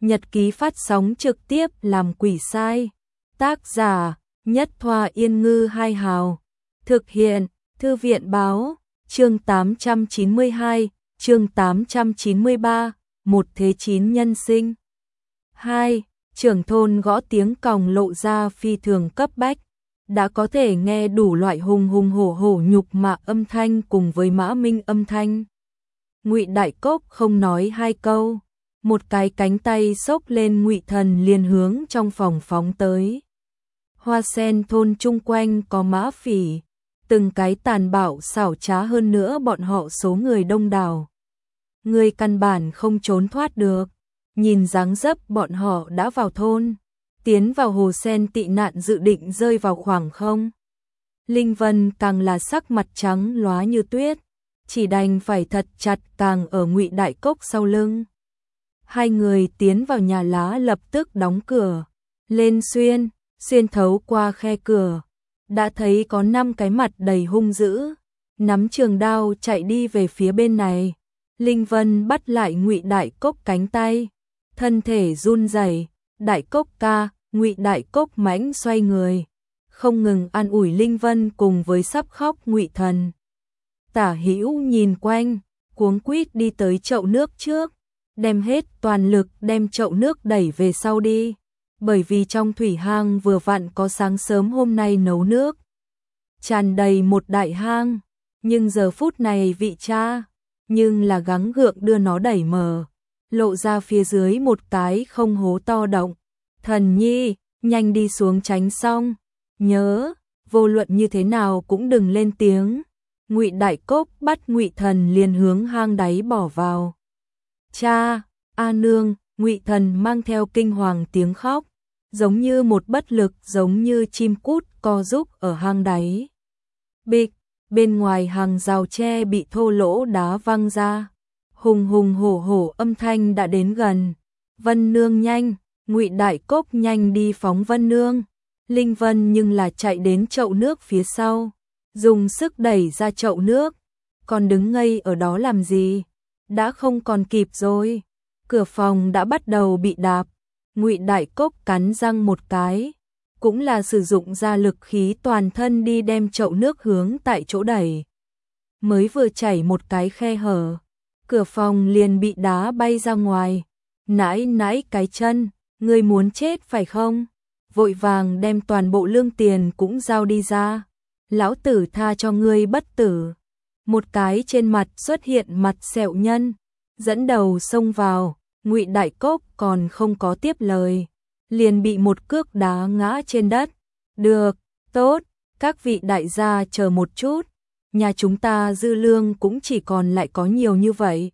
Nhật ký phát sóng trực tiếp làm quỷ sai. Tác giả Nhất Thoa Yên Ngư Hai Hào. Thực hiện Thư viện Báo. Chương 892, chương 893, một thế chín nhân sinh. 2. Trưởng thôn gõ tiếng còng lộ ra phi thường cấp bách. Đã có thể nghe đủ loại hùng hùng hổ nhục mạ âm thanh cùng với mã minh âm thanh. Ngụy Đại Cốc không nói hai câu, một cái cánh tay xốc lên Ngụy Thần liền hướng trong phòng phóng tới. Hoa sen thôn chung quanh có mã phỉ, từng cái tàn bạo xảo trá hơn nữa bọn họ số người đông đảo. Người căn bản không trốn thoát được, nhìn dáng dấp bọn họ đã vào thôn, tiến vào hồ sen tị nạn dự định rơi vào khoảng không. Linh Vân càng là sắc mặt trắng lóa như tuyết, chỉ đành phải thật chặt càng ở Ngụy Đại Cốc sau lưng. Hai người tiến vào nhà lá lập tức đóng cửa, lên xuyên thấu qua khe cửa, đã thấy có 5 cái mặt đầy hung dữ, nắm trường đao chạy đi về phía bên này. Linh Vân bắt lại Ngụy Đại Cốc cánh tay, thân thể run rẩy. Đại Cốc ca, Ngụy Đại Cốc mãnh xoay người, không ngừng an ủi Linh Vân cùng với sắp khóc Ngụy Thần. Tả Hữu nhìn quanh, cuống quýt đi tới chậu nước trước, đem hết toàn lực đem chậu nước đẩy về sau đi, bởi vì trong thủy hang vừa vặn có sáng sớm hôm nay nấu nước, tràn đầy một đại hang, nhưng giờ phút này vị cha, nhưng là gắng gượng đưa nó đẩy mở, lộ ra phía dưới một cái không hố to động. Thần nhi, nhanh đi xuống tránh xong, nhớ, vô luận như thế nào cũng đừng lên tiếng. Ngụy Đại Cốc bắt Ngụy Thần liền hướng hang đáy bỏ vào. Cha, a nương, Ngụy Thần mang theo kinh hoàng tiếng khóc, giống như một bất lực, giống như chim cút co rúm ở hang đáy. Bịch, bên ngoài hàng rào tre bị thô lỗ đá văng ra, hùng hùng hổ âm thanh đã đến gần. Vân nương nhanh, Ngụy Đại Cốc nhanh đi phóng Vân nương. Linh Vân nhưng là chạy đến chậu nước phía sau, dùng sức đẩy ra chậu nước. Còn đứng ngây ở đó làm gì? Đã không còn kịp rồi. Cửa phòng đã bắt đầu bị đạp. Ngụy Đại Cốc cắn răng một cái, cũng là sử dụng ra lực khí toàn thân đi đem chậu nước hướng tại chỗ đẩy. Mới vừa chảy một cái khe hở, cửa phòng liền bị đá bay ra ngoài. Nãi cái chân, ngươi muốn chết phải không? Vội vàng đem toàn bộ lương tiền cũng giao đi ra. Lão tử tha cho ngươi bất tử. Một cái trên mặt xuất hiện mặt sẹo nhân, dẫn đầu xông vào. Ngụy Đại Cốc còn không có tiếp lời, liền bị một cước đá ngã trên đất. Được, tốt, các vị đại gia chờ một chút, nhà chúng ta dư lương cũng chỉ còn lại có nhiều như vậy,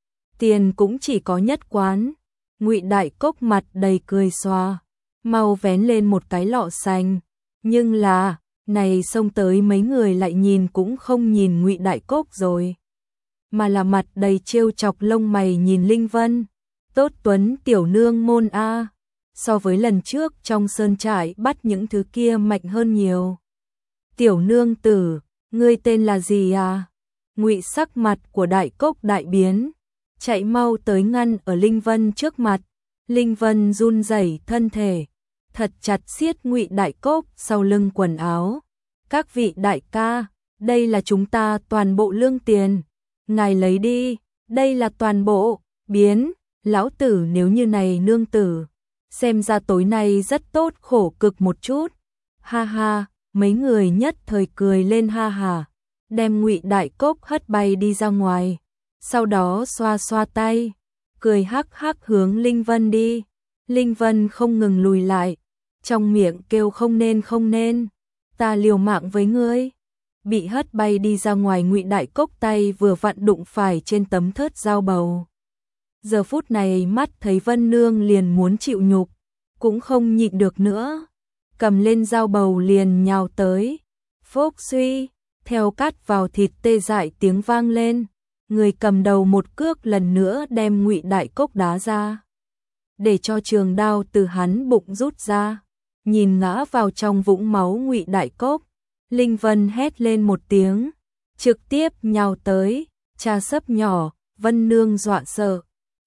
tiền cũng chỉ có nhất quán. Ngụy Đại Cốc mặt đầy cười xòa, mau vén lên một cái lọ xanh, nhưng là này xông tới mấy người lại nhìn cũng không nhìn Ngụy Đại Cốc rồi, mà là mặt đầy trêu chọc lông mày nhìn Linh Vân. Tốt tuấn tiểu nương môn a, so với lần trước trong sơn trại bắt những thứ kia mạnh hơn nhiều. Tiểu nương tử, ngươi tên là gì à? Ngụy sắc mặt của Đại Cốc đại biến, chạy mau tới ngăn ở Linh Vân trước mặt. Linh Vân run rẩy thân thể, thật chặt siết Ngụy Đại Cốc sau lưng quần áo. Các vị đại ca, đây là chúng ta toàn bộ lương tiền, ngài lấy đi, đây là toàn bộ. Biến, lão tử nếu như này nương tử, xem ra tối nay rất tốt khổ cực một chút. Ha ha, mấy người nhất thời cười lên ha ha, đem Ngụy Đại Cốc hất bay đi ra ngoài, sau đó xoa xoa tay, cười hắc hắc hướng Linh Vân đi. Linh Vân không ngừng lùi lại, trong miệng kêu không nên, ta liều mạng với ngươi. Bị hất bay đi ra ngoài Ngụy Đại Cốc tay vừa vặn đụng phải trên tấm thớt dao bầu. Giờ phút này mắt thấy Vân nương liền muốn chịu nhục, cũng không nhịn được nữa, cầm lên dao bầu liền nhào tới. Phốc suy, theo cắt vào thịt tê dại tiếng vang lên, người cầm đầu một cước lần nữa đem Ngụy Đại Cốc đá ra, để cho trường đao từ hắn bụng rút ra. Nhìn ngã vào trong vũng máu Ngụy Đại Cốc, Linh Vân hét lên một tiếng, trực tiếp nhào tới, cha sấp nhỏ. Vân nương dọa sợ,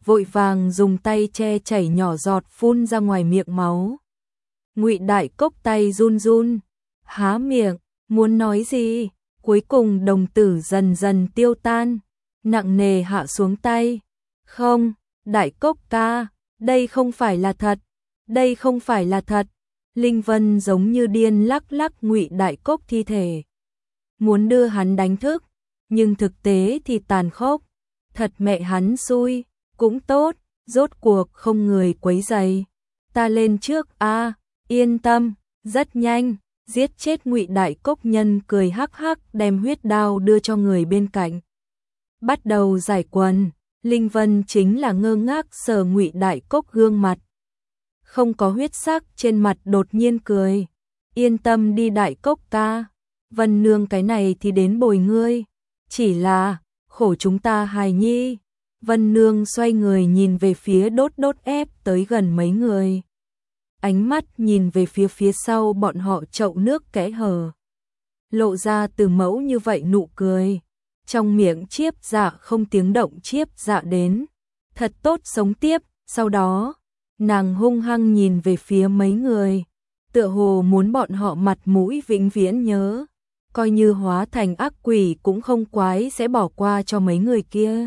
vội vàng dùng tay che chảy nhỏ giọt phun ra ngoài miệng máu. Ngụy Đại Cốc tay run run, há miệng, muốn nói gì, cuối cùng đồng tử dần dần tiêu tan, nặng nề hạ xuống tay. Không, Đại Cốc ca, đây không phải là thật, đây không phải là thật. Linh Vân giống như điên lắc lắc Ngụy Đại Cốc thi thể, muốn đưa hắn đánh thức, nhưng thực tế thì tàn khốc, thật mẹ hắn xui, cũng tốt, rốt cuộc không người quấy rầy. Ta lên trước a, yên tâm, rất nhanh, giết chết Ngụy Đại Cốc nhân cười hắc hắc đem huyết đao đưa cho người bên cạnh. Bắt đầu giải quần, Linh Vân chính là ngơ ngác sờ Ngụy Đại Cốc gương mặt. Không có huyết sắc trên mặt đột nhiên cười. Yên tâm đi Đại Cốc ca, Vân nương cái này thì đến bồi ngươi. Chỉ là, khổ chúng ta hài nhi. Vân nương xoay người nhìn về phía đốt đốt ép tới gần mấy người. Ánh mắt nhìn về phía sau bọn họ chậu nước kẽ hở. Lộ ra từ mẫu như vậy nụ cười. Trong miệng Chiếp Dạ không tiếng động Chiếp Dạ đến. Thật tốt sống tiếp, sau đó, nàng hung hăng nhìn về phía mấy người. Tựa hồ muốn bọn họ mặt mũi vĩnh viễn nhớ. Coi như hóa thành ác quỷ cũng không quái sẽ bỏ qua cho mấy người kia.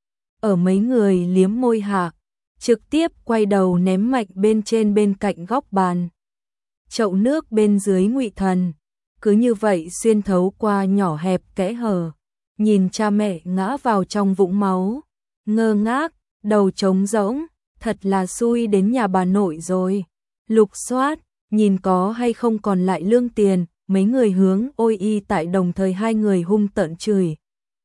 Ở mấy người liếm môi hạ, trực tiếp quay đầu ném mạnh bên trên bên cạnh góc bàn. Chậu nước bên dưới Ngụy Thần, cứ như vậy xuyên thấu qua nhỏ hẹp kẽ hở, nhìn cha mẹ ngã vào trong vũng máu, ngơ ngác, đầu trống rỗng, thật là xui đến nhà bà nội rồi. Lục soát, nhìn có hay không còn lại lương tiền, mấy người hướng Ôi Y tại đồng thời hai người hung tợn chửi.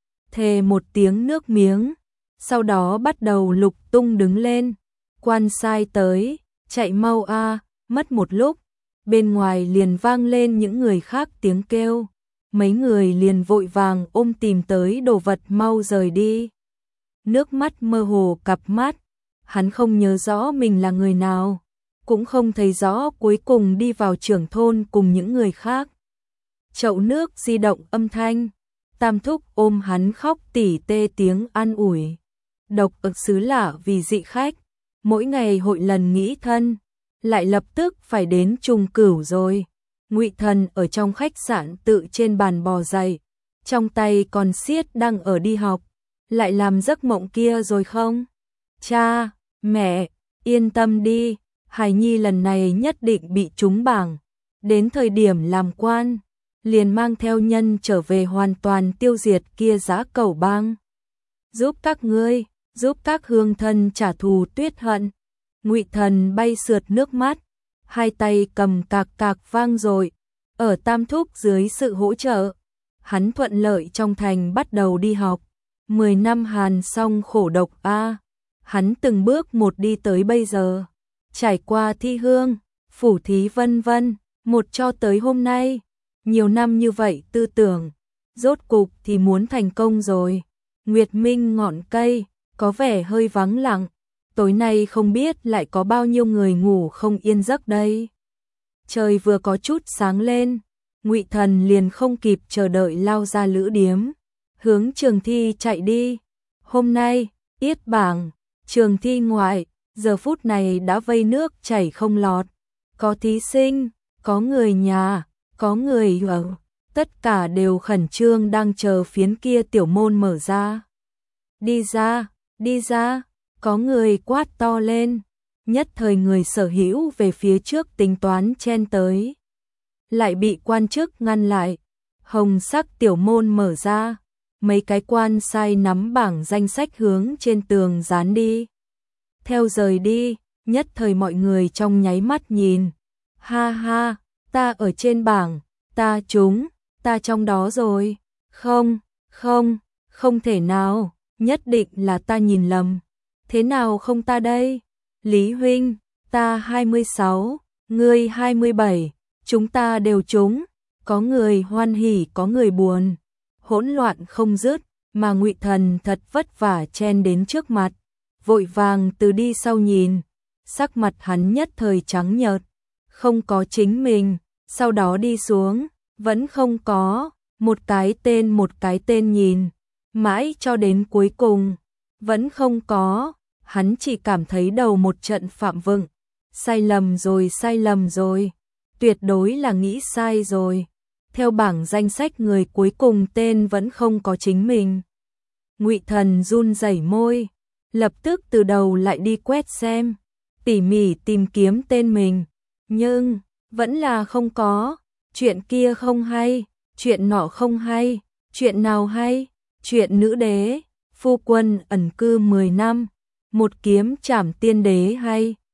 Thề một tiếng nước miếng, sau đó bắt đầu lục tung đứng lên, quan sai tới, chạy mau a, mất một lúc, bên ngoài liền vang lên những người khác tiếng kêu, mấy người liền vội vàng ôm tìm tới đồ vật mau rời đi. Nước mắt mơ hồ cặp mắt, hắn không nhớ rõ mình là người nào, cũng không thấy rõ cuối cùng đi vào trưởng thôn cùng những người khác. Chậu nước di động âm thanh, Tam thúc ôm hắn khóc tỉ tê tiếng an ủi. Độc ức xứ lạ vì dị khách, mỗi ngày hội lần nghĩ thân, lại lập tức phải đến Trùng Cửu rồi. Ngụy Thần ở trong khách sạn tự trên bàn bò dậy, trong tay còn siết đang ở đi học, lại làm giấc mộng kia rồi không? Cha, mẹ, yên tâm đi, hài nhi lần này nhất định bị trúng bảng, đến thời điểm làm quan, liền mang theo nhân trở về hoàn toàn tiêu diệt kia Dã Cẩu bang. Giúp các ngươi, giúp các hương thân trả thù tuyết hận. Ngụy Thần bay sượt nước mắt, hai tay cầm cạc cạc vang dội. Ở Tam thúc dưới sự hỗ trợ, hắn thuận lợi trong thành bắt đầu đi học. 10 năm hàn song khổ độc a, hắn từng bước một đi tới bây giờ, trải qua thi hương, phủ thí vân vân, một cho tới hôm nay. Nhiều năm như vậy tư tưởng, rốt cục thì muốn thành công rồi. Nguyệt Minh ngọn cây, có vẻ hơi vắng lặng, tối nay không biết lại có bao nhiêu người ngủ không yên giấc đây. Trời vừa có chút sáng lên, Ngụy Thần liền không kịp chờ đợi lao ra lữ điếm, hướng trường thi chạy đi. Hôm nay, yết bảng, trường thi ngoại, giờ phút này đã vây nước chảy không lọt. Có thí sinh, có người nhà, có người ở, tất cả đều khẩn trương đang chờ phiến kia tiểu môn mở ra. Đi ra, có người quát to lên, nhất thời người sở hữu về phía trước tính toán chen tới. Lại bị quan chức ngăn lại, hồng sắc tiểu môn mở ra, mấy cái quan sai nắm bảng danh sách hướng trên tường dán đi. Theo rời đi, nhất thời mọi người trong nháy mắt nhìn, ha ha, ta ở trên bảng, ta trúng, ta trong đó rồi, không thể nào, nhất định là ta nhìn lầm, thế nào không ta đây, Lý huynh, ta 26, ngươi 27, chúng ta đều trúng, có người hoan hỉ có người buồn, hỗn loạn không dứt, mà Ngụy Thần thật vất vả chen đến trước mặt, vội vàng từ đi sau nhìn, sắc mặt hắn nhất thời trắng nhợt, không có chính mình, sau đó đi xuống, vẫn không có, một cái tên nhìn, mãi cho đến cuối cùng, vẫn không có, hắn chỉ cảm thấy đầu một trận phạm vựng. Sai lầm rồi, tuyệt đối là nghĩ sai rồi. Theo bảng danh sách người cuối cùng tên vẫn không có chính mình. Ngụy Thần run rẩy môi, lập tức từ đầu lại đi quét xem, tỉ mỉ tìm kiếm tên mình, nhưng vẫn là không có. Chuyện kia không hay, chuyện nọ không hay, chuyện nào hay? Chuyện nữ đế, phu quân ẩn cư 10 năm, một kiếm trảm tiên đế hay,